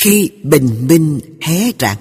Khi bình minh hé rạng.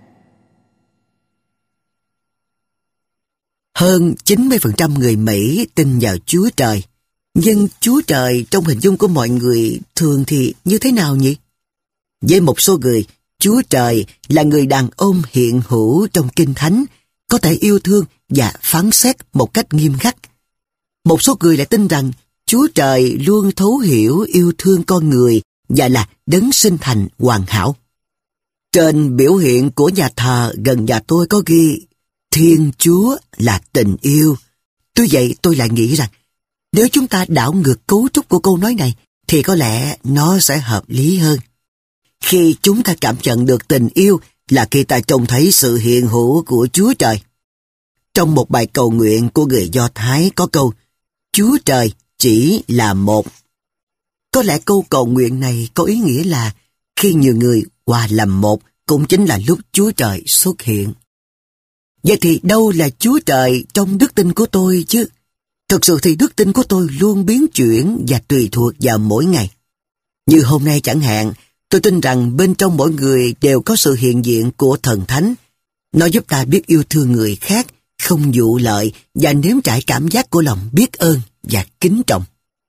Hơn 90% người Mỹ tin vào Chúa Trời. Nhưng Chúa Trời trong hình dung của mọi người thường thì như thế nào nhỉ? Với một số người, Chúa Trời là người đàn ông hiện hữu trong Kinh Thánh, có thể yêu thương và phán xét một cách nghiêm khắc. Một số người lại tin rằng Chúa Trời luôn thấu hiểu yêu thương con người và là đấng sinh thành hoàn hảo. Trên biểu hiện của nhà thờ gần nhà tôi có ghi Thiên Chúa là tình yêu. Tuy vậy tôi lại nghĩ rằng nếu chúng ta đảo ngược cấu trúc của câu nói này thì có lẽ nó sẽ hợp lý hơn. Khi chúng ta cảm nhận được tình yêu là khi ta trông thấy sự hiện hữu của Chúa Trời. Trong một bài cầu nguyện của người Do Thái có câu Chúa Trời chỉ là một. Có lẽ câu cầu nguyện này có ý nghĩa là khi nhiều người hòa làm một cũng chính là lúc Chúa Trời xuất hiện. Vậy thì đâu là Chúa Trời trong đức tin của tôi chứ? Thực sự thì đức tin của tôi luôn biến chuyển và tùy thuộc vào mỗi ngày. Như hôm nay chẳng hạn, tôi tin rằng bên trong mỗi người đều có sự hiện diện của Thần Thánh. Nó giúp ta biết yêu thương người khác, không vụ lợi và nếm trải cảm giác của lòng biết ơn và kính trọng.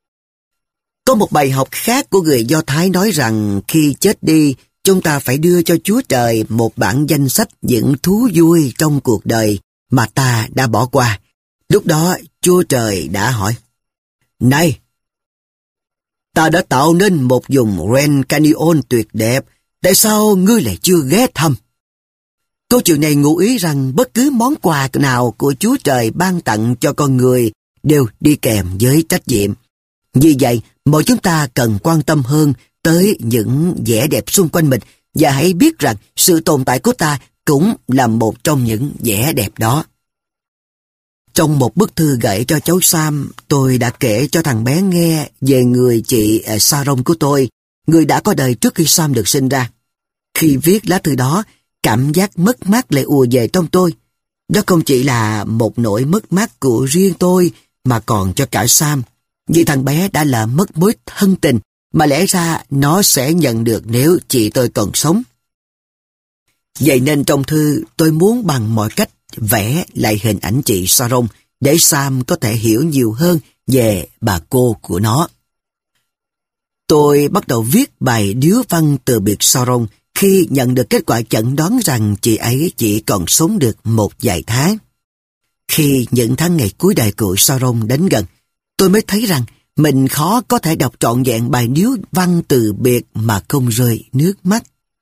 Có một bài học khác của người Do Thái nói rằng khi chết đi, chúng ta phải đưa cho Chúa Trời một bản danh sách những thú vui trong cuộc đời mà ta đã bỏ qua. Lúc đó Chúa Trời đã hỏi: Này, ta đã tạo nên một vùng Grand Canyon tuyệt đẹp, tại sao ngươi lại chưa ghé thăm? Câu chuyện này ngụ ý rằng bất cứ món quà nào của Chúa Trời ban tặng cho con người đều đi kèm với trách nhiệm. Vì vậy, mọi chúng ta cần quan tâm hơn tới những vẻ đẹp xung quanh mình và hãy biết rằng sự tồn tại của ta cũng là một trong những vẻ đẹp đó. Trong một bức thư gửi cho cháu Sam, tôi đã kể cho thằng bé nghe về người chị Sharon của tôi, người đã có đời trước khi Sam được sinh ra. Khi viết lá thư đó, cảm giác mất mát lại ùa về trong tôi. Đó không chỉ là một nỗi mất mát của riêng tôi mà còn cho cả Sam, vì thằng bé đã là mất mối thân tình mà lẽ ra nó sẽ nhận được nếu chị tôi còn sống. Vậy nên trong thư tôi muốn bằng mọi cách vẽ lại hình ảnh chị Sharon để Sam có thể hiểu nhiều hơn về bà cô của nó. Tôi bắt đầu viết bài điếu văn từ biệt Sharon khi nhận được kết quả chẩn đoán rằng chị ấy chỉ còn sống được một vài tháng. Khi những tháng ngày cuối đời của Sharon đến gần, tôi mới thấy rằng mình khó có thể đọc trọn vẹn bài điếu văn từ biệt mà không rơi nước mắt.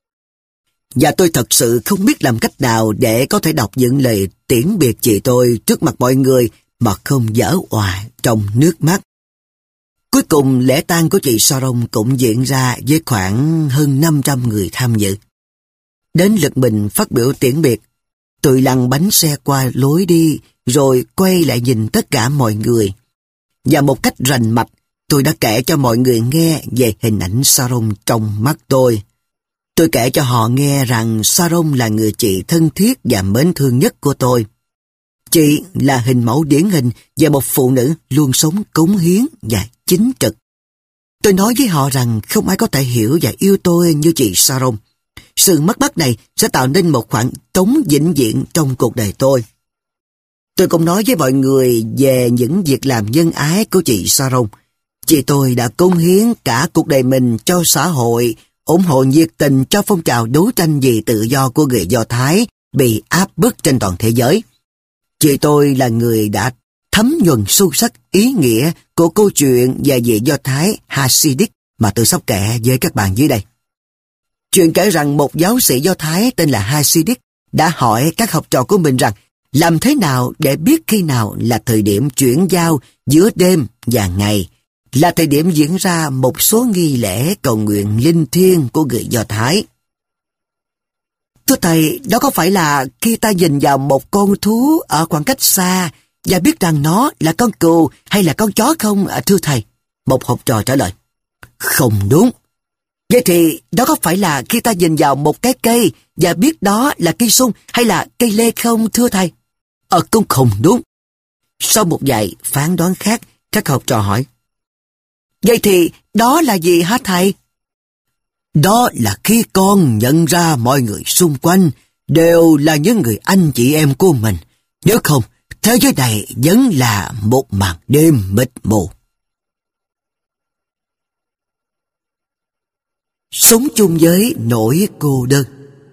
Và tôi thật sự không biết làm cách nào để có thể đọc những lời tiễn biệt chị tôi trước mặt mọi người mà không vỡ òa trong nước mắt. Cuối cùng lễ tang của chị Sharon cũng diễn ra với khoảng hơn 500 người tham dự. Đến lượt mình phát biểu tiễn biệt, tôi lăn bánh xe qua lối đi rồi quay lại nhìn tất cả mọi người. Và một cách rành mạch, tôi đã kể cho mọi người nghe về hình ảnh Sharon trong mắt tôi. Tôi kể cho họ nghe rằng Sharon là người chị thân thiết và mến thương nhất của tôi. Chị là hình mẫu điển hình về một phụ nữ luôn sống cống hiến và chính trực. Tôi nói với họ rằng không ai có thể hiểu và yêu tôi như chị Sharon. Sự mất mát này sẽ tạo nên một khoảng trống vĩnh viễn trong cuộc đời tôi. Tôi cũng nói với mọi người về những việc làm nhân ái của chị Sharon. Chị tôi đã cống hiến cả cuộc đời mình cho xã hội, ủng hộ nhiệt tình cho phong trào đấu tranh vì tự do của người Do Thái bị áp bức trên toàn thế giới. Chị tôi là người đã thấm nhuần sâu sắc ý nghĩa của câu chuyện về vị Do Thái Hasidic mà tôi sắp kể với các bạn dưới đây. Chuyện kể rằng một giáo sĩ Do Thái tên là Hasidic đã hỏi các học trò của mình rằng làm thế nào để biết khi nào là thời điểm chuyển giao giữa đêm và ngày, là thời điểm diễn ra một số nghi lễ cầu nguyện linh thiêng của người Do Thái. Thưa thầy, đó có phải là khi ta nhìn vào một con thú ở khoảng cách xa và biết rằng nó là con cừu hay là con chó không, thưa thầy? Một học trò trả lời. Không đúng. Vậy thì đó có phải là khi ta nhìn vào một cái cây và biết đó là cây sung hay là cây lê không, thưa thầy? Cũng không đúng. Sau một vài phán đoán khác, các học trò hỏi. Vậy thì đó là gì hả thầy? Đó là khi con nhận ra mọi người xung quanh đều là những người anh chị em của mình. Nếu không, thế giới này vẫn là một màn đêm mịt mù. Sống chung với nỗi cô đơn.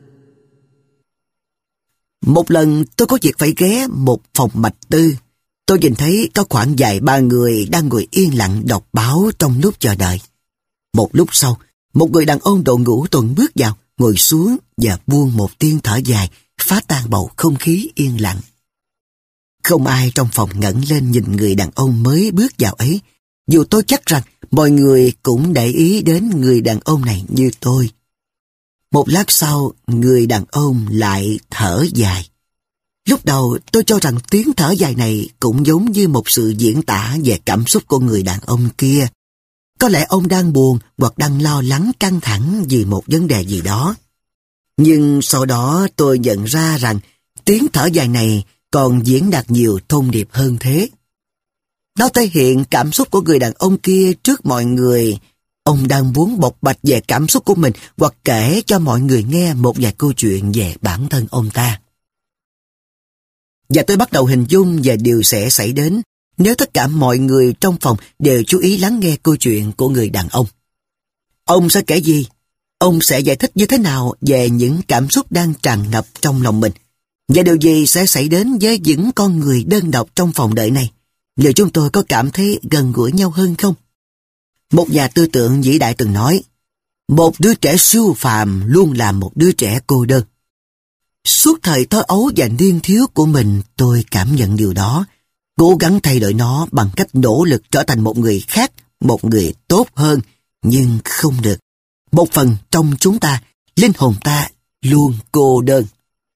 Một lần tôi có việc phải ghé một phòng mạch tư. Tôi nhìn thấy có khoảng vài ba người đang ngồi yên lặng đọc báo trong lúc chờ đợi. Một lúc sau, một người đàn ông đội mũ tuần bước vào, ngồi xuống và buông một tiếng thở dài, phá tan bầu không khí yên lặng. Không ai trong phòng ngẩng lên nhìn người đàn ông mới bước vào ấy, dù tôi chắc rằng mọi người cũng để ý đến người đàn ông này như tôi. Một lát sau, người đàn ông lại thở dài. Lúc đầu tôi cho rằng tiếng thở dài này cũng giống như một sự diễn tả về cảm xúc của người đàn ông kia. Có lẽ ông đang buồn hoặc đang lo lắng căng thẳng vì một vấn đề gì đó. Nhưng sau đó tôi nhận ra rằng tiếng thở dài này còn diễn đạt nhiều thông điệp hơn thế. Nó thể hiện cảm xúc của người đàn ông kia trước mọi người. Ông đang muốn bộc bạch về cảm xúc của mình hoặc kể cho mọi người nghe một vài câu chuyện về bản thân ông ta. Và tôi bắt đầu hình dung về điều sẽ xảy đến nếu tất cả mọi người trong phòng đều chú ý lắng nghe câu chuyện của người đàn ông. Ông sẽ kể gì? Ông sẽ giải thích như thế nào về những cảm xúc đang tràn ngập trong lòng mình? Và điều gì sẽ xảy đến với những con người đơn độc trong phòng đợi này? Liệu chúng tôi có cảm thấy gần gũi nhau hơn không? Một nhà tư tưởng vĩ đại từng nói, một đứa trẻ siêu phàm luôn là một đứa trẻ cô đơn. Suốt thời thơ ấu và niên thiếu của mình, tôi cảm nhận điều đó, cố gắng thay đổi nó bằng cách nỗ lực trở thành một người khác, một người tốt hơn, nhưng không được. Một phần trong chúng ta, linh hồn ta luôn cô đơn.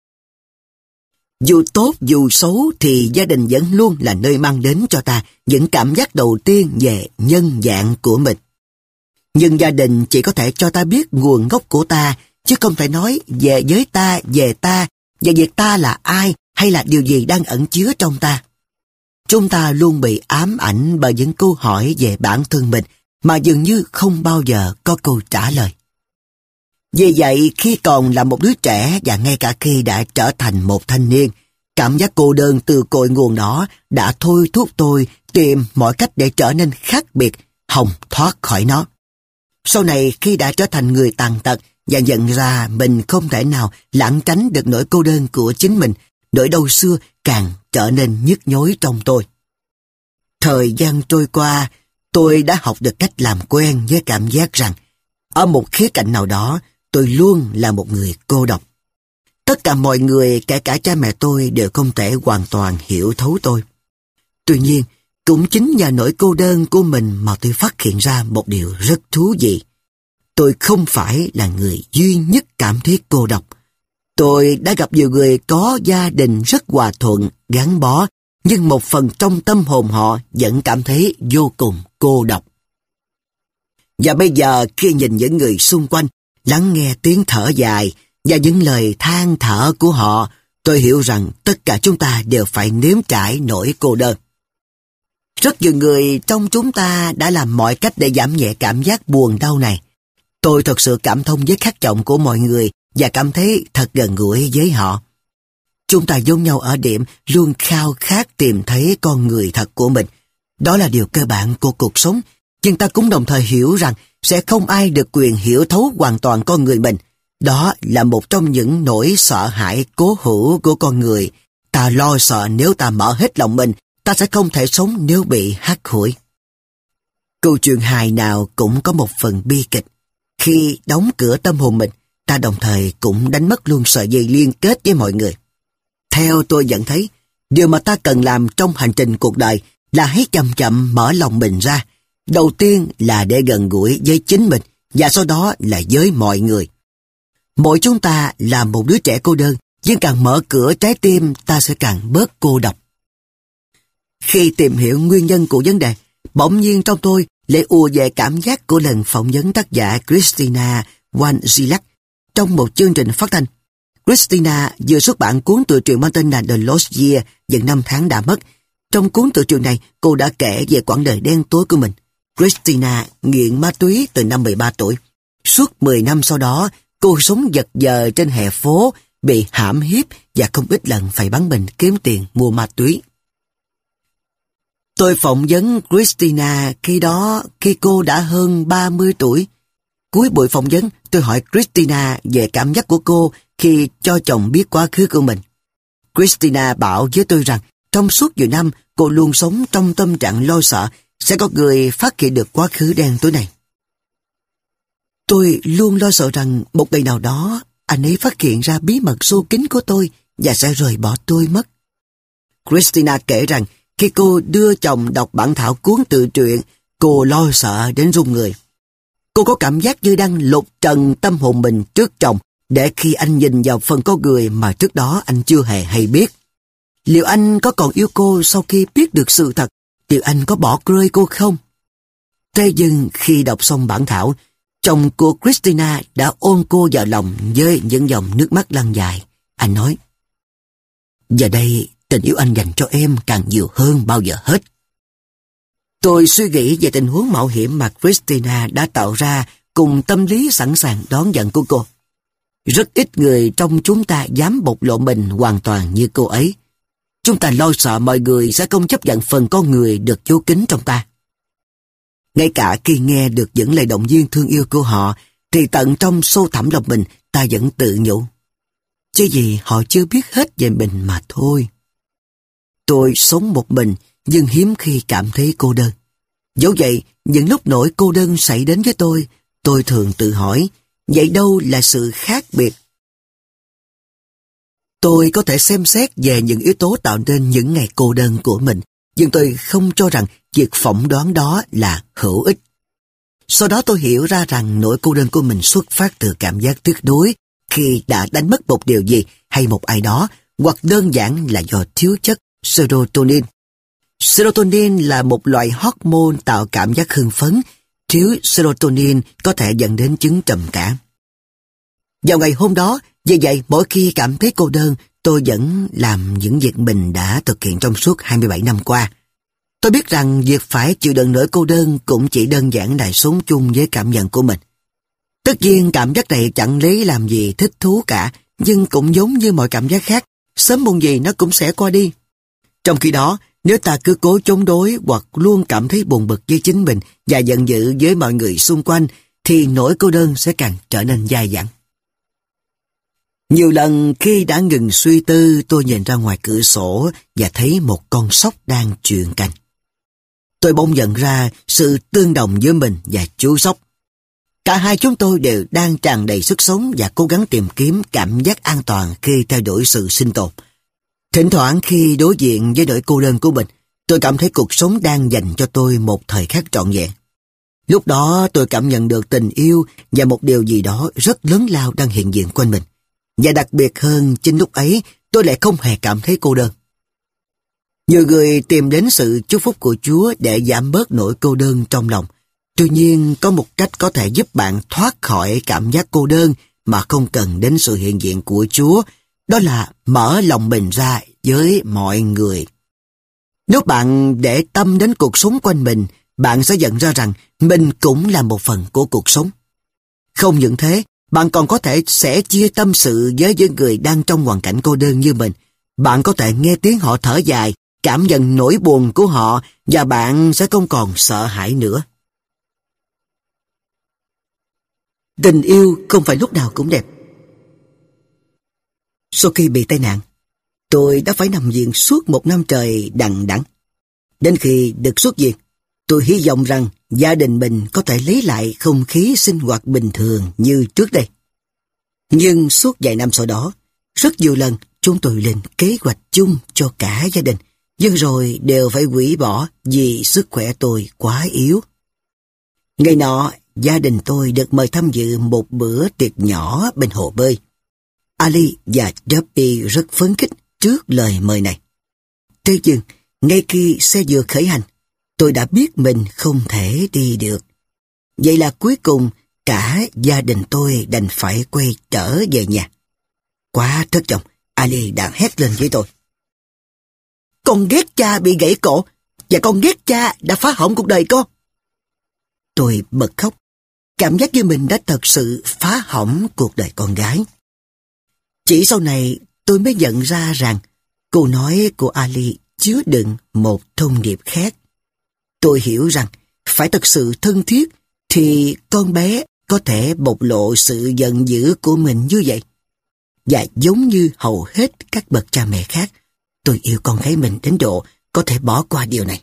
Dù tốt dù xấu thì gia đình vẫn luôn là nơi mang đến cho ta những cảm giác đầu tiên về nhân dạng của mình. Nhưng gia đình chỉ có thể cho ta biết nguồn gốc của ta, chứ không thể nói về với ta, về ta, và việc ta là ai hay là điều gì đang ẩn chứa trong ta. Chúng ta luôn bị ám ảnh bởi những câu hỏi về bản thân mình mà dường như không bao giờ có câu trả lời. Vì vậy, khi còn là một đứa trẻ và ngay cả khi đã trở thành một thanh niên, cảm giác cô đơn từ cội nguồn đó đã thôi thúc tôi tìm mọi cách để trở nên khác biệt, hòng thoát khỏi nó. Sau này, khi đã trở thành người tàn tật và nhận ra mình không thể nào lảng tránh được nỗi cô đơn của chính mình, nỗi đau xưa càng trở nên nhức nhối trong tôi. Thời gian trôi qua, tôi đã học được cách làm quen với cảm giác rằng ở một khía cạnh nào đó, tôi luôn là một người cô độc. Tất cả mọi người, kể cả cha mẹ tôi, đều không thể hoàn toàn hiểu thấu tôi. Tuy nhiên, cũng chính nhờ nỗi cô đơn của mình mà tôi phát hiện ra một điều rất thú vị. Tôi không phải là người duy nhất cảm thấy cô độc. Tôi đã gặp nhiều người có gia đình rất hòa thuận, gắn bó, nhưng một phần trong tâm hồn họ vẫn cảm thấy vô cùng cô độc. Và bây giờ khi nhìn những người xung quanh, lắng nghe tiếng thở dài và những lời than thở của họ, tôi hiểu rằng tất cả chúng ta đều phải nếm trải nỗi cô đơn. Rất nhiều người trong chúng ta đã làm mọi cách để giảm nhẹ cảm giác buồn đau này. Tôi thật sự cảm thông với khát vọng của mọi người và cảm thấy thật gần gũi với họ. Chúng ta giống nhau ở điểm luôn khao khát tìm thấy con người thật của mình. Đó là điều cơ bản của cuộc sống, nhưng ta cũng đồng thời hiểu rằng sẽ không ai được quyền hiểu thấu hoàn toàn con người mình. Đó là một trong những nỗi sợ hãi cố hữu của con người. Ta lo sợ nếu ta mở hết lòng mình, ta sẽ không thể sống nếu bị hắt hủi. Câu chuyện hài nào cũng có một phần bi kịch. Khi đóng cửa tâm hồn mình, ta đồng thời cũng đánh mất luôn sợi dây liên kết với mọi người. Theo tôi nhận thấy, điều mà ta cần làm trong hành trình cuộc đời là hãy chậm chậm mở lòng mình ra. Đầu tiên là để gần gũi với chính mình, và sau đó là với mọi người. Mỗi chúng ta là một đứa trẻ cô đơn, nhưng càng mở cửa trái tim ta sẽ càng bớt cô độc. Khi tìm hiểu nguyên nhân của vấn đề, bỗng nhiên trong tôi lại ùa về cảm giác của lần phỏng vấn tác giả Christina Wanzilak trong một chương trình phát thanh. Christina vừa xuất bản cuốn tự truyện mang tên là The Lost Year, những năm tháng đã mất. Trong cuốn tự truyện này, cô đã kể về quãng đời đen tối của mình. Christina nghiện ma túy từ năm 13 tuổi. Suốt 10 năm sau đó, cô sống vật vờ trên hè phố, bị hãm hiếp và không ít lần phải bán mình kiếm tiền mua ma túy. Tôi phỏng vấn Christina khi cô đã hơn 30 tuổi. Cuối buổi phỏng vấn, tôi hỏi Christina về cảm giác của cô khi cho chồng biết quá khứ của mình. Christina bảo với tôi rằng trong suốt nhiều năm cô luôn sống trong tâm trạng lo sợ sẽ có người phát hiện được quá khứ đen tối này. Tôi luôn lo sợ rằng một ngày nào đó anh ấy phát hiện ra bí mật sâu kín của tôi và sẽ rời bỏ tôi mất. Christina kể rằng khi cô đưa chồng đọc bản thảo cuốn tự truyện, cô lo sợ đến run người. Cô có cảm giác như đang lột trần tâm hồn mình trước chồng để khi anh nhìn vào phần con người mà trước đó anh chưa hề hay biết. Liệu anh có còn yêu cô sau khi biết được sự thật? Liệu anh có bỏ rơi cô không? Thế nhưng khi đọc xong bản thảo, chồng của Christina đã ôm cô vào lòng với những dòng nước mắt lăn dài. Anh nói, giờ đây tình yêu anh dành cho em càng nhiều hơn bao giờ hết. Tôi suy nghĩ về tình huống mạo hiểm mà Christina đã tạo ra cùng tâm lý sẵn sàng đón nhận của cô. Rất ít người trong chúng ta dám bộc lộ mình hoàn toàn như cô ấy. Chúng ta lo sợ mọi người sẽ không chấp nhận phần con người được giấu kín trong ta. Ngay cả khi nghe được những lời động viên thương yêu của họ, thì tận trong sâu thẳm lòng mình ta vẫn tự nhủ. Chứ gì họ chưa biết hết về mình mà thôi. Tôi sống một mình nhưng hiếm khi cảm thấy cô đơn. Dẫu vậy, những lúc nỗi cô đơn xảy đến với tôi thường tự hỏi, vậy đâu là sự khác biệt? Tôi có thể xem xét về những yếu tố tạo nên những ngày cô đơn của mình, nhưng tôi không cho rằng việc phỏng đoán đó là hữu ích. Sau đó tôi hiểu ra rằng nỗi cô đơn của mình xuất phát từ cảm giác tiếc nuối khi đã đánh mất một điều gì hay một ai đó, hoặc đơn giản là do thiếu chất serotonin. Serotonin là một loại hormone tạo cảm giác hưng phấn. Thiếu serotonin có thể dẫn đến chứng trầm cảm. Vào ngày hôm đó, vì vậy mỗi khi cảm thấy cô đơn, tôi vẫn làm những việc mình đã thực hiện trong suốt 27 năm qua. Tôi biết rằng việc phải chịu đựng nỗi cô đơn cũng chỉ đơn giản là sống chung với cảm nhận của mình. Tất nhiên cảm giác này chẳng lấy làm gì thích thú cả, nhưng cũng giống như mọi cảm giác khác, sớm muộn gì nó cũng sẽ qua đi. Trong khi đó, nếu ta cứ cố chống đối hoặc luôn cảm thấy buồn bực với chính mình và giận dữ với mọi người xung quanh, thì nỗi cô đơn sẽ càng trở nên dai dẳng. Nhiều lần khi đã ngừng suy tư, tôi nhìn ra ngoài cửa sổ và thấy một con sóc đang chuyền cành. Tôi bỗng nhận ra sự tương đồng giữa mình và chú sóc. Cả hai chúng tôi đều đang tràn đầy sức sống và cố gắng tìm kiếm cảm giác an toàn khi theo đuổi sự sinh tồn. Thỉnh thoảng khi đối diện với nỗi cô đơn của mình, tôi cảm thấy cuộc sống đang dành cho tôi một thời khắc trọn vẹn. Lúc đó tôi cảm nhận được tình yêu và một điều gì đó rất lớn lao đang hiện diện quanh mình. Và đặc biệt hơn, chính lúc ấy tôi lại không hề cảm thấy cô đơn. Nhiều người tìm đến sự chúc phúc của Chúa để giảm bớt nỗi cô đơn trong lòng. Tuy nhiên, có một cách có thể giúp bạn thoát khỏi cảm giác cô đơn mà không cần đến sự hiện diện của Chúa. Đó là mở lòng mình ra với mọi người. Nếu bạn để tâm đến cuộc sống quanh mình, bạn sẽ nhận ra rằng mình cũng là một phần của cuộc sống. Không những thế, bạn còn có thể sẽ chia tâm sự với những người đang trong hoàn cảnh cô đơn như mình. Bạn có thể nghe tiếng họ thở dài, cảm nhận nỗi buồn của họ và bạn sẽ không còn sợ hãi nữa. Tình yêu không phải lúc nào cũng đẹp. Sau khi bị tai nạn, tôi đã phải nằm viện suốt 1 năm trời đằng đẵng. Đến khi được xuất viện, tôi hy vọng rằng gia đình mình có thể lấy lại không khí sinh hoạt bình thường như trước đây. Nhưng suốt vài năm sau đó, rất nhiều lần chúng tôi lên kế hoạch chung cho cả gia đình, nhưng rồi đều phải hủy bỏ vì sức khỏe tôi quá yếu. Ngày nọ, gia đình tôi được mời tham dự một bữa tiệc nhỏ bên hồ bơi. Ali và Duppy rất phấn khích trước lời mời này. Thế nhưng, ngay khi xe vừa khởi hành, tôi đã biết mình không thể đi được. Vậy là cuối cùng, cả gia đình tôi đành phải quay trở về nhà. Quá thất vọng, Ali đã hét lên với tôi. Con ghét cha bị gãy cổ, và con ghét cha đã phá hỏng cuộc đời con. Tôi bật khóc. cảm giác như mình đã thật sự phá hỏng cuộc đời con gái. Chỉ sau này tôi mới nhận ra rằng câu nói của Ali chứa đựng một thông điệp khác. Tôi hiểu rằng phải thật sự thân thiết thì con bé có thể bộc lộ sự giận dữ của mình như vậy. Và giống như hầu hết các bậc cha mẹ khác, tôi yêu con gái mình đến độ có thể bỏ qua điều này.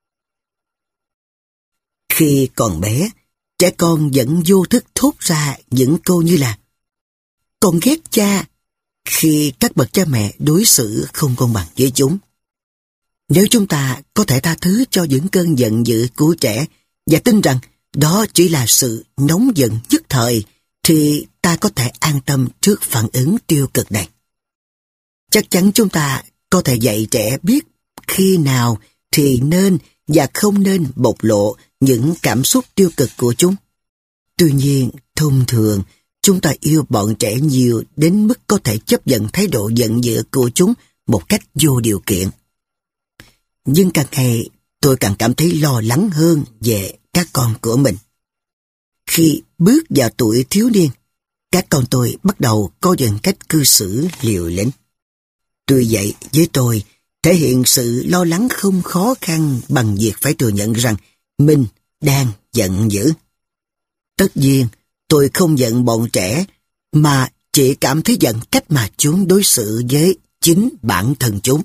Khi còn bé, trẻ con vẫn vô thức thốt ra những câu như là "con ghét cha" khi các bậc cha mẹ đối xử không công bằng với chúng. Nếu chúng ta có thể tha thứ cho những cơn giận dữ của trẻ và tin rằng đó chỉ là sự nóng giận nhất thời, thì ta có thể an tâm trước phản ứng tiêu cực này. Chắc chắn chúng ta có thể dạy trẻ biết khi nào thì nên và không nên bộc lộ những cảm xúc tiêu cực của chúng. Tuy nhiên, thông thường, chúng ta yêu bọn trẻ nhiều đến mức có thể chấp nhận thái độ giận dữ của chúng một cách vô điều kiện. Nhưng càng ngày, tôi càng cảm thấy lo lắng hơn về các con của mình. Khi bước vào tuổi thiếu niên, các con tôi bắt đầu có dần cách cư xử liều lĩnh. Tuy vậy, với tôi, thể hiện sự lo lắng không khó khăn bằng việc phải thừa nhận rằng mình đang giận dữ. Tất nhiên, tôi không giận bọn trẻ, mà chỉ cảm thấy giận cách mà chúng đối xử với chính bản thân chúng.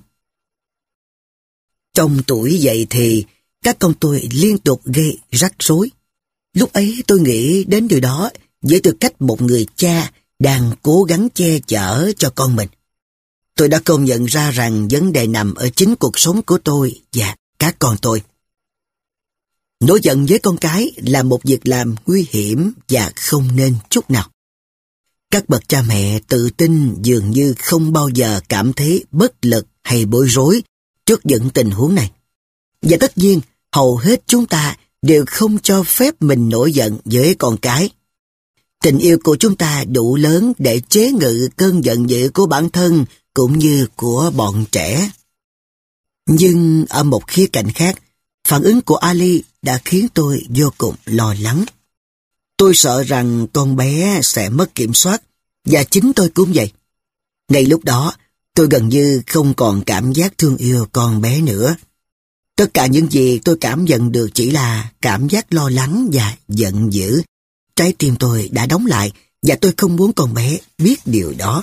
Trong tuổi dậy thì, các con tôi liên tục gây rắc rối. Lúc ấy tôi nghĩ đến điều đó với tư cách một người cha đang cố gắng che chở cho con mình. Tôi đã công nhận ra rằng vấn đề nằm ở chính cuộc sống của tôi và các con tôi. Nổi giận với con cái là một việc làm nguy hiểm và không nên chút nào. Các bậc cha mẹ tự tin dường như không bao giờ cảm thấy bất lực hay bối rối trước những tình huống này. Và tất nhiên, hầu hết chúng ta đều không cho phép mình nổi giận với con cái. Tình yêu của chúng ta đủ lớn để chế ngự cơn giận dữ của bản thân cũng như của bọn trẻ. Nhưng ở một khía cạnh khác, phản ứng của Ali đã khiến tôi vô cùng lo lắng. Tôi sợ rằng con bé sẽ mất kiểm soát, và chính tôi cũng vậy. Ngay lúc đó, tôi gần như không còn cảm giác thương yêu con bé nữa. Tất cả những gì tôi cảm nhận được chỉ là cảm giác lo lắng và giận dữ. Trái tim tôi đã đóng lại và tôi không muốn con bé biết điều đó.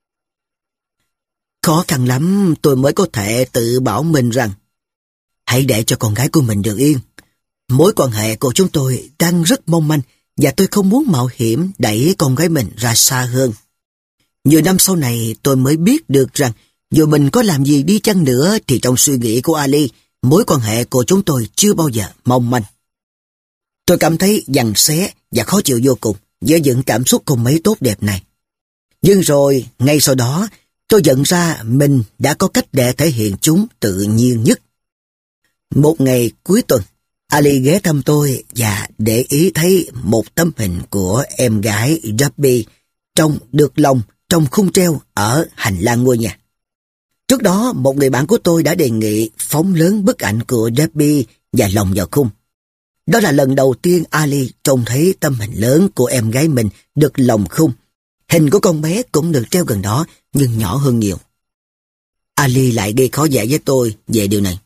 Khó khăn lắm tôi mới có thể tự bảo mình rằng hãy để cho con gái của mình được yên. Mối quan hệ của chúng tôi đang rất mong manh và tôi không muốn mạo hiểm đẩy con gái mình ra xa hơn. Nhiều năm sau này tôi mới biết được rằng dù mình có làm gì đi chăng nữa thì trong suy nghĩ của Ali, mối quan hệ của chúng tôi chưa bao giờ mong manh. Tôi cảm thấy giằng xé và khó chịu vô cùng với những cảm xúc không mấy tốt đẹp này. Nhưng rồi, ngay sau đó, tôi nhận ra mình đã có cách để thể hiện chúng tự nhiên nhất. Một ngày cuối tuần, Ali ghé thăm tôi và để ý thấy một tấm hình của em gái Debbie được lồng trong khung treo ở hành lang ngôi nhà. Trước đó, một người bạn của tôi đã đề nghị phóng lớn bức ảnh của Debbie và lồng vào khung. Đó là lần đầu tiên Ali trông thấy tấm hình lớn của em gái mình được lồng khung. Hình của con bé cũng được treo gần đó, nhưng nhỏ hơn nhiều. Ali lại gây khó dễ với tôi về điều này.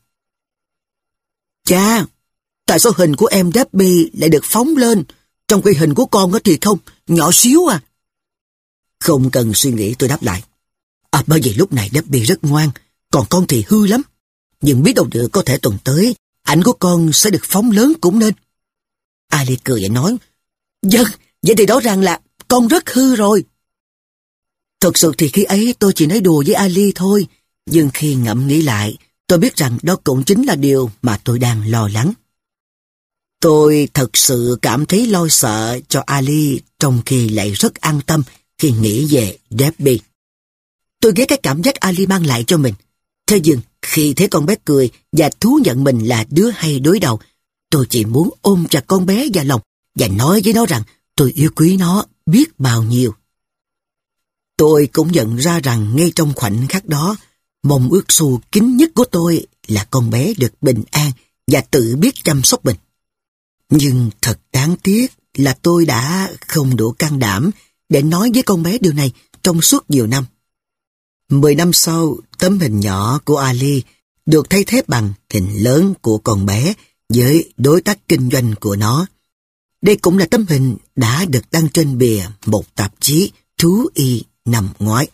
Cha, tại sao hình của em Debbie lại được phóng lên, trong khi hình của con thì không, nhỏ xíu à? Không cần suy nghĩ, tôi đáp lại. Bởi vì lúc này Debbie rất ngoan, còn con thì hư lắm. Nhưng biết đâu được, có thể tuần tới, ảnh của con sẽ được phóng lớn cũng nên. Ali cười và nói, vâng, vậy thì rõ ràng là con rất hư rồi. Thật sự thì khi ấy tôi chỉ nói đùa với Ali thôi, nhưng khi ngẫm nghĩ lại, tôi biết rằng đó cũng chính là điều mà tôi đang lo lắng. Tôi thật sự cảm thấy lo sợ cho Ali, trong khi lại rất an tâm khi nghĩ về Debbie. Tôi ghét cái cảm giác Ali mang lại cho mình. Thế nhưng, khi thấy con bé cười và thú nhận mình là đứa hay đối đầu, tôi chỉ muốn ôm chặt con bé vào lòng và nói với nó rằng tôi yêu quý nó biết bao nhiêu. Tôi cũng nhận ra rằng ngay trong khoảnh khắc đó, mong ước xù kín nhất của tôi là con bé được bình an và tự biết chăm sóc mình. Nhưng thật đáng tiếc là tôi đã không đủ can đảm để nói với con bé điều này trong suốt nhiều năm. 10 năm sau, tấm hình nhỏ của Ali được thay thế bằng hình lớn của con bé với đối tác kinh doanh của nó. Đây cũng là tấm hình đã được đăng trên bìa một tạp chí thú y năm ngoái.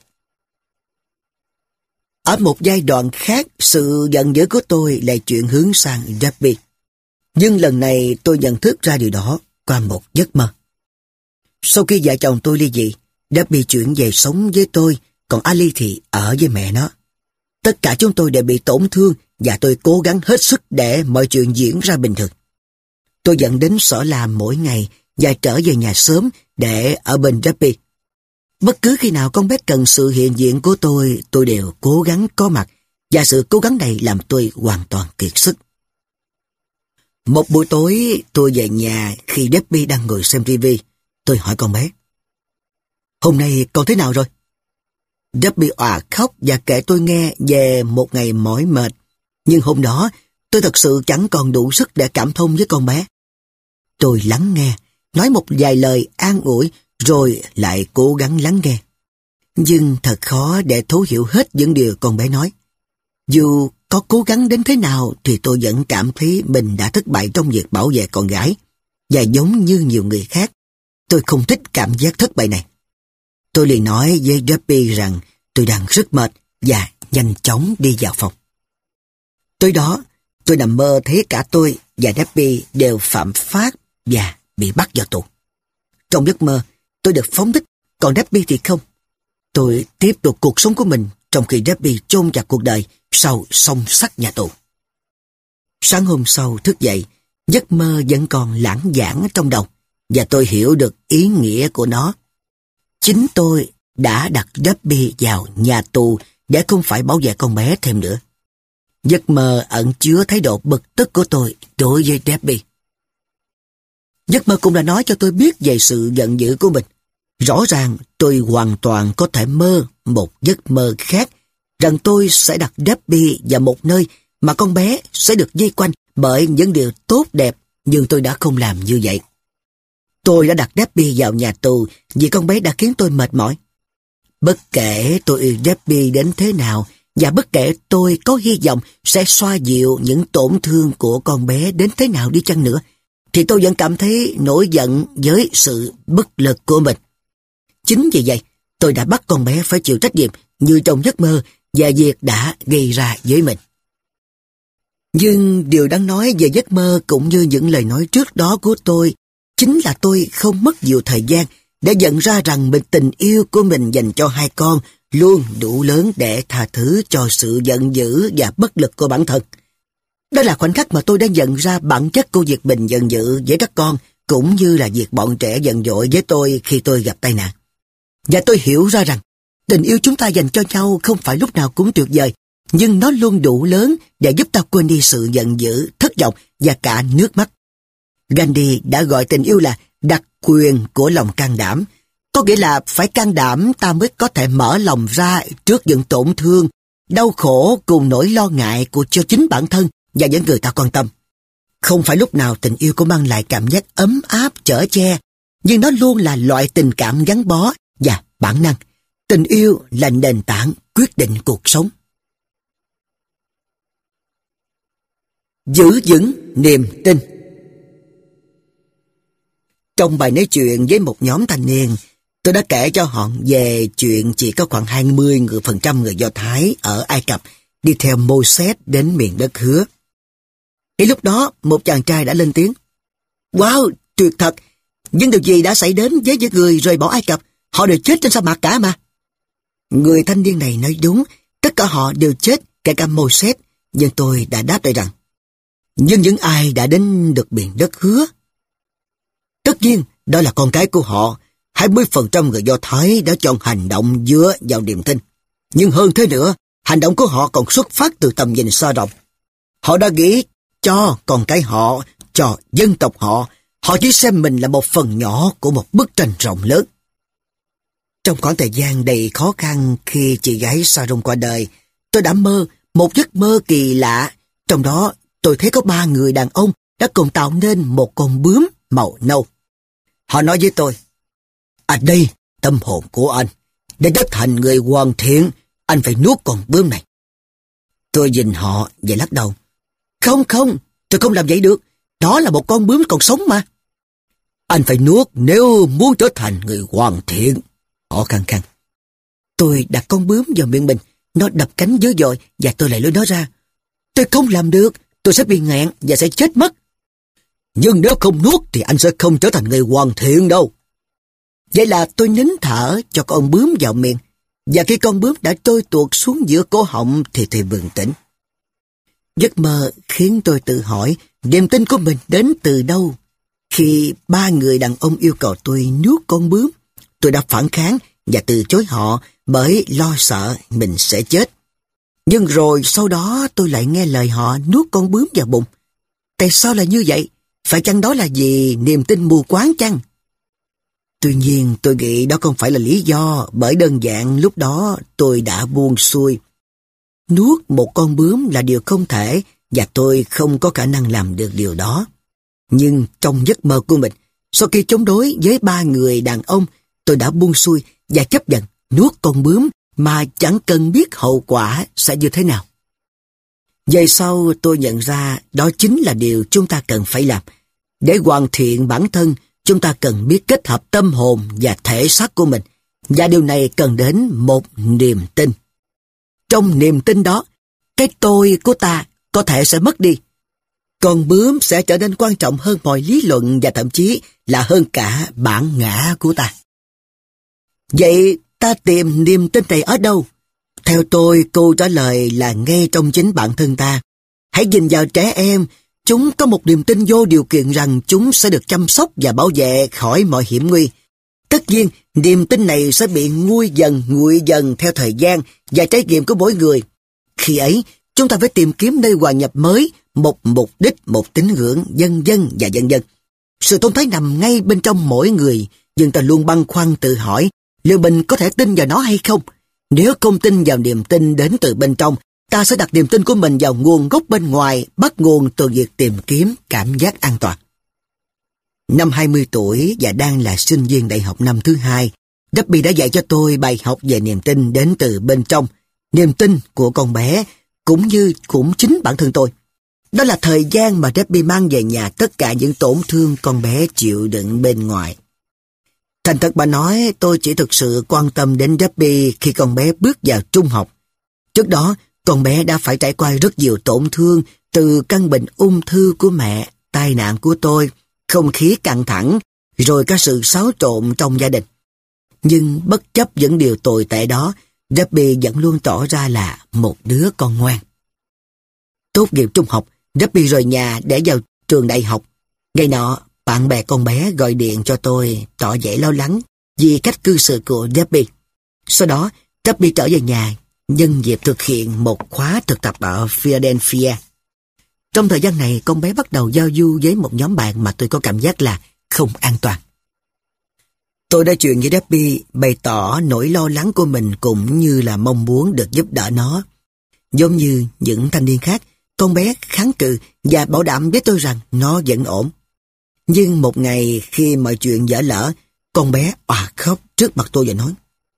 Ở một giai đoạn khác, sự giận dữ của tôi lại chuyển hướng sang Debbie. Nhưng lần này tôi nhận thức ra điều đó qua một giấc mơ. Sau khi vợ chồng tôi ly dị, Debbie chuyển về sống với tôi, còn Ali thì ở với mẹ nó. Tất cả chúng tôi đều bị tổn thương và tôi cố gắng hết sức để mọi chuyện diễn ra bình thường. Tôi dẫn đến sở làm mỗi ngày và trở về nhà sớm để ở bên Debbie. Bất cứ khi nào con bé cần sự hiện diện của tôi đều cố gắng có mặt, và sự cố gắng này làm tôi hoàn toàn kiệt sức. Một buổi tối, tôi về nhà khi Debbie đang ngồi xem TV. Tôi hỏi con bé: "Hôm nay con thế nào rồi?" Debbie òa khóc và kể tôi nghe về một ngày mỏi mệt. Nhưng hôm đó, tôi thật sự chẳng còn đủ sức để cảm thông với con bé. Tôi lắng nghe, nói một vài lời an ủi, rồi lại cố gắng lắng nghe. Nhưng thật khó để thấu hiểu hết những điều con bé nói. Dù có cố gắng đến thế nào thì tôi vẫn cảm thấy mình đã thất bại trong việc bảo vệ con gái. Và giống như nhiều người khác, tôi không thích cảm giác thất bại này. Tôi liền nói với Debbie rằng tôi đang rất mệt và nhanh chóng đi vào phòng. Tối đó, tôi nằm mơ thấy cả tôi và Debbie đều phạm pháp và bị bắt vào tù. Trong giấc mơ, tôi được phóng thích, còn Debbie thì không. Tôi tiếp tục cuộc sống của mình trong khi Debbie chôn chặt cuộc đời sau song sắt nhà tù. Sáng hôm sau thức dậy, giấc mơ vẫn còn lãng vảng trong đầu và tôi hiểu được ý nghĩa của nó. Chính tôi đã đặt Debbie vào nhà tù để không phải bảo vệ con bé thêm nữa. Giấc mơ ẩn chứa thái độ bực tức của tôi đối với Debbie. Giấc mơ cũng đã nói cho tôi biết về sự giận dữ của mình. Rõ ràng tôi hoàn toàn có thể mơ một giấc mơ khác, rằng tôi sẽ đặt Debbie vào một nơi mà con bé sẽ được vây quanh bởi những điều tốt đẹp, nhưng tôi đã không làm như vậy. Tôi đã đặt Debbie vào nhà tù vì con bé đã khiến tôi mệt mỏi. Bất kể tôi yêu Debbie đến thế nào, và bất kể tôi có hy vọng sẽ xoa dịu những tổn thương của con bé đến thế nào đi chăng nữa, thì tôi vẫn cảm thấy nổi giận với sự bất lực của mình. Chính vì vậy, tôi đã bắt con bé phải chịu trách nhiệm như trong giấc mơ và việc đã gây ra với mình. Nhưng điều đáng nói về giấc mơ cũng như những lời nói trước đó của tôi chính là tôi không mất nhiều thời gian để nhận ra rằng tình yêu của mình dành cho hai con luôn đủ lớn để tha thứ cho sự giận dữ và bất lực của bản thân. Đó là khoảnh khắc mà tôi đã nhận ra bản chất của việc mình giận dữ với các con, cũng như là việc bọn trẻ giận dỗi với tôi khi tôi gặp tai nạn. Và tôi hiểu ra rằng tình yêu chúng ta dành cho nhau không phải lúc nào cũng tuyệt vời, nhưng nó luôn đủ lớn để giúp ta quên đi sự giận dữ, thất vọng và cả nước mắt. Gandhi đã gọi tình yêu là đặc quyền của lòng can đảm. Có nghĩa là phải can đảm ta mới có thể mở lòng ra trước những tổn thương, đau khổ cùng nỗi lo ngại của cho chính bản thân và những người ta quan tâm. Không phải lúc nào tình yêu cũng mang lại cảm giác ấm áp chở che, nhưng nó luôn là loại tình cảm gắn bó và bản năng. Tình yêu là nền tảng quyết định cuộc sống. Giữ vững niềm tin. Trong bài nói chuyện với một nhóm thanh niên, tôi đã kể cho họ về chuyện chỉ có khoảng 20% người Do Thái ở Ai Cập đi theo Moses đến miền đất hứa. Thì lúc đó, một chàng trai đã lên tiếng: "Wow, tuyệt thật! Nhưng điều gì đã xảy đến với những người rời bỏ Ai Cập? Họ đều chết trên sa mạc cả mà." Người thanh niên này nói đúng, tất cả họ đều chết, kể cả Moses, nhưng tôi đã đáp lại rằng: "Nhưng những ai đã đến được miền đất hứa? Tất nhiên, đó là con cái của họ. 20% người Do Thái đã chọn hành động dựa vào niềm tin. Nhưng hơn thế nữa, hành động của họ còn xuất phát từ tầm nhìn xa rộng. Họ đã nghĩ cho con cái họ, cho dân tộc họ. Họ chỉ xem mình là một phần nhỏ của một bức tranh rộng lớn." Trong khoảng thời gian đầy khó khăn khi chị gái Sharon qua đời, tôi đã mơ một giấc mơ kỳ lạ. Trong đó, tôi thấy có 3 người đàn ông đã cùng tạo nên một con bướm màu nâu. Họ nói với tôi, đây, tâm hồn của anh, để trở thành người hoàn thiện, anh phải nuốt con bướm này. Tôi nhìn họ và lắc đầu. Không, tôi không làm vậy được. Đó là một con bướm còn sống mà. Anh phải nuốt nếu muốn trở thành người hoàn thiện. Họ khăng khăng. Tôi đặt con bướm vào miệng mình. Nó đập cánh dữ dội và tôi lại lôi nó ra. Tôi không làm được. Tôi sẽ bị nghẹn và sẽ chết mất. Nhưng nếu không nuốt thì anh sẽ không trở thành người hoàn thiện đâu. Vậy là tôi nín thở cho con bướm vào miệng. Và khi con bướm đã trôi tuột xuống giữa cổ họng thì tôi bừng tỉnh. Giấc mơ khiến tôi tự hỏi niềm tin của mình đến từ đâu. Khi 3 người đàn ông yêu cầu tôi nuốt con bướm, tôi đã phản kháng và từ chối họ bởi lo sợ mình sẽ chết. Nhưng rồi sau đó tôi lại nghe lời họ nuốt con bướm vào bụng. Tại sao lại như vậy? Phải chăng đó là vì niềm tin mù quáng chăng? Tuy nhiên tôi nghĩ đó không phải là lý do, bởi đơn giản lúc đó tôi đã buông xuôi. Nuốt một con bướm là điều không thể và tôi không có khả năng làm được điều đó. Nhưng trong giấc mơ của mình, sau khi chống đối với 3 người đàn ông, tôi đã buông xuôi và chấp nhận nuốt con bướm mà chẳng cần biết hậu quả sẽ như thế nào. Về sau tôi nhận ra đó chính là điều chúng ta cần phải làm. Để hoàn thiện bản thân, chúng ta cần biết kết hợp tâm hồn và thể xác của mình, và điều này cần đến một niềm tin. Trong niềm tin đó, cái tôi của ta có thể sẽ mất đi. Con bướm sẽ trở nên quan trọng hơn mọi lý luận và thậm chí là hơn cả bản ngã của ta. Vậy ta tìm niềm tin này ở đâu? Theo tôi, câu trả lời là ngay trong chính bản thân ta. Hãy nhìn vào trẻ em, chúng có một niềm tin vô điều kiện rằng chúng sẽ được chăm sóc và bảo vệ khỏi mọi hiểm nguy. Tất nhiên, niềm tin này sẽ bị nguội dần theo thời gian và trải nghiệm của mỗi người. Khi ấy, chúng ta phải tìm kiếm nơi hòa nhập mới, một mục đích, một tín ngưỡng, vân vân. Sự tôn thái nằm ngay bên trong mỗi người, nhưng ta luôn băn khoăn tự hỏi liệu mình có thể tin vào nó hay không. Nếu không tin vào niềm tin đến từ bên trong, ta sẽ đặt niềm tin của mình vào nguồn gốc bên ngoài, bắt nguồn từ việc tìm kiếm cảm giác an toàn. Năm 20 tuổi và đang là sinh viên đại học năm thứ 2, Debbie đã dạy cho tôi bài học về niềm tin đến từ bên trong, niềm tin của con bé, cũng chính bản thân tôi. Đó là thời gian mà Debbie mang về nhà tất cả những tổn thương con bé chịu đựng bên ngoài. Thành thật mà nói, tôi chỉ thực sự quan tâm đến Debbie khi con bé bước vào trung học. Trước đó, con bé đã phải trải qua rất nhiều tổn thương, từ căn bệnh ung thư của mẹ, tai nạn của tôi, không khí căng thẳng, rồi cả sự xáo trộn trong gia đình. Nhưng bất chấp những điều tồi tệ đó, Debbie vẫn luôn tỏ ra là một đứa con ngoan. Tốt nghiệp trung học, Debbie rời nhà để vào trường đại học. Ngày nọ, bạn bè con bé gọi điện cho tôi tỏ vẻ lo lắng vì cách cư xử của Debbie. Sau đó, Debbie trở về nhà nhân dịp thực hiện một khóa thực tập ở Philadelphia. Trong thời gian này, con bé bắt đầu giao du với một nhóm bạn mà tôi có cảm giác là không an toàn. Tôi đã chuyện với Debbie, bày tỏ nỗi lo lắng của mình cũng như là mong muốn được giúp đỡ nó. Giống như những thanh niên khác, con bé kháng cự và bảo đảm với tôi rằng nó vẫn ổn. Nhưng một ngày khi mọi chuyện dở lỡ, con bé òa khóc trước mặt tôi và nói: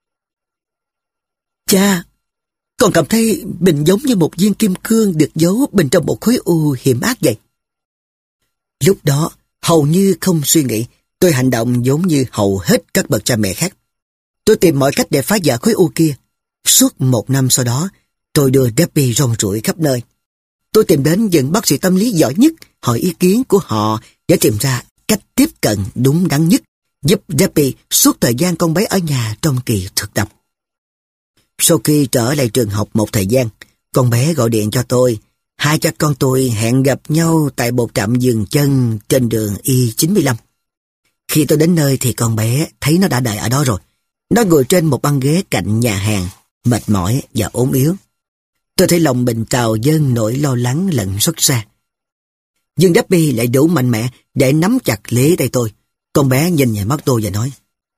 Cha, con cảm thấy mình giống như một viên kim cương được giấu bên trong một khối u hiểm ác vậy. Lúc đó, hầu như không suy nghĩ, tôi hành động giống như hầu hết các bậc cha mẹ khác. Tôi tìm mọi cách để phá vỡ khối u kia. Suốt 1 năm sau đó, tôi đưa Debbie rong ruổi khắp nơi. Tôi tìm đến những bác sĩ tâm lý giỏi nhất, hỏi ý kiến của họ để tìm ra cách tiếp cận đúng đắn nhất, giúp Debbie suốt thời gian con bé ở nhà trong kỳ thực tập. Sau khi trở lại trường học một thời gian, con bé gọi điện cho tôi. Hai cha con tôi hẹn gặp nhau tại một trạm dừng chân trên đường I-95. Khi tôi đến nơi thì con bé thấy nó đã đợi ở đó rồi. Nó ngồi trên một băng ghế cạnh nhà hàng, mệt mỏi và ốm yếu. Tôi thấy lòng mình trào dâng nỗi lo lắng lẫn xót xa. Nhưng Debbie lại đủ mạnh mẽ để nắm chặt lấy tay tôi. Con bé nhìn vào mắt tôi và nói: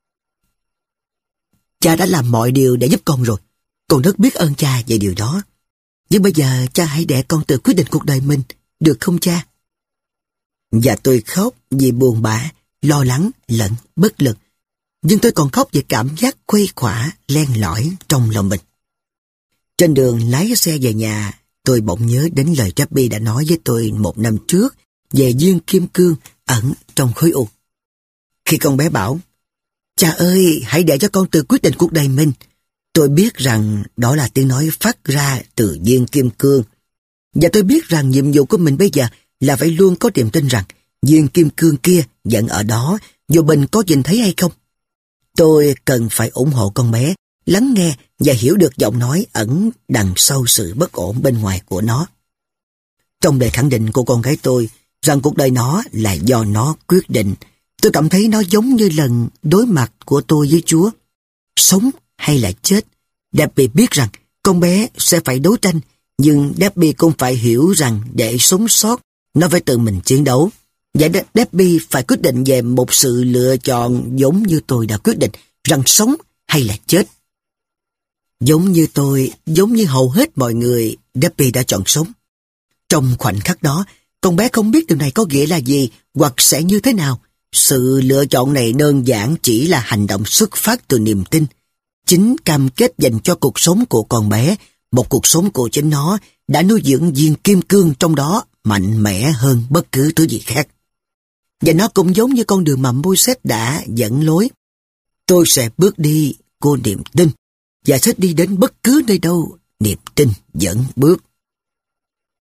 Cha đã làm mọi điều để giúp con rồi. Con rất biết ơn cha về điều đó. Nhưng bây giờ cha hãy để con tự quyết định cuộc đời mình, được không cha? Và tôi khóc vì buồn bã, lo lắng lẫn bất lực. Nhưng tôi còn khóc về cảm giác khuây khỏa len lỏi trong lòng mình. Trên đường lái xe về nhà, tôi bỗng nhớ đến lời Debbie đã nói với tôi 1 năm trước về viên kim cương ẩn trong khối u. Khi con bé bảo, cha ơi, hãy để cho con tự quyết định cuộc đời mình. Tôi biết rằng đó là tiếng nói phát ra từ viên kim cương. Và tôi biết rằng nhiệm vụ của mình bây giờ là phải luôn có niềm tin rằng viên kim cương kia vẫn ở đó, dù mình có nhìn thấy hay không. Tôi cần phải ủng hộ con bé, lắng nghe và hiểu được giọng nói ẩn đằng sau sự bất ổn bên ngoài của nó. Trong lời khẳng định của con gái tôi rằng cuộc đời nó là do nó quyết định, tôi cảm thấy nó giống như lần đối mặt của tôi với Chúa. Sống hay là chết, Debbie biết rằng con bé sẽ phải đấu tranh, nhưng Debbie cũng phải hiểu rằng để sống sót, nó phải tự mình chiến đấu. Và Debbie phải quyết định về một sự lựa chọn giống như tôi đã quyết định, rằng sống hay là chết. Giống như tôi, giống như hầu hết mọi người, Debbie đã chọn sống. Trong khoảnh khắc đó, con bé không biết điều này có nghĩa là gì hoặc sẽ như thế nào. Sự lựa chọn này đơn giản chỉ là hành động xuất phát từ niềm tin. Chính cam kết dành cho cuộc sống của con bé, một cuộc sống của chính nó, đã nuôi dưỡng viên kim cương trong đó mạnh mẽ hơn bất cứ thứ gì khác. Và nó cũng giống như con đường mà Môi-se đã dẫn lối. Tôi sẽ bước đi của niềm tin và sẽ đi đến bất cứ nơi đâu niềm tin dẫn bước.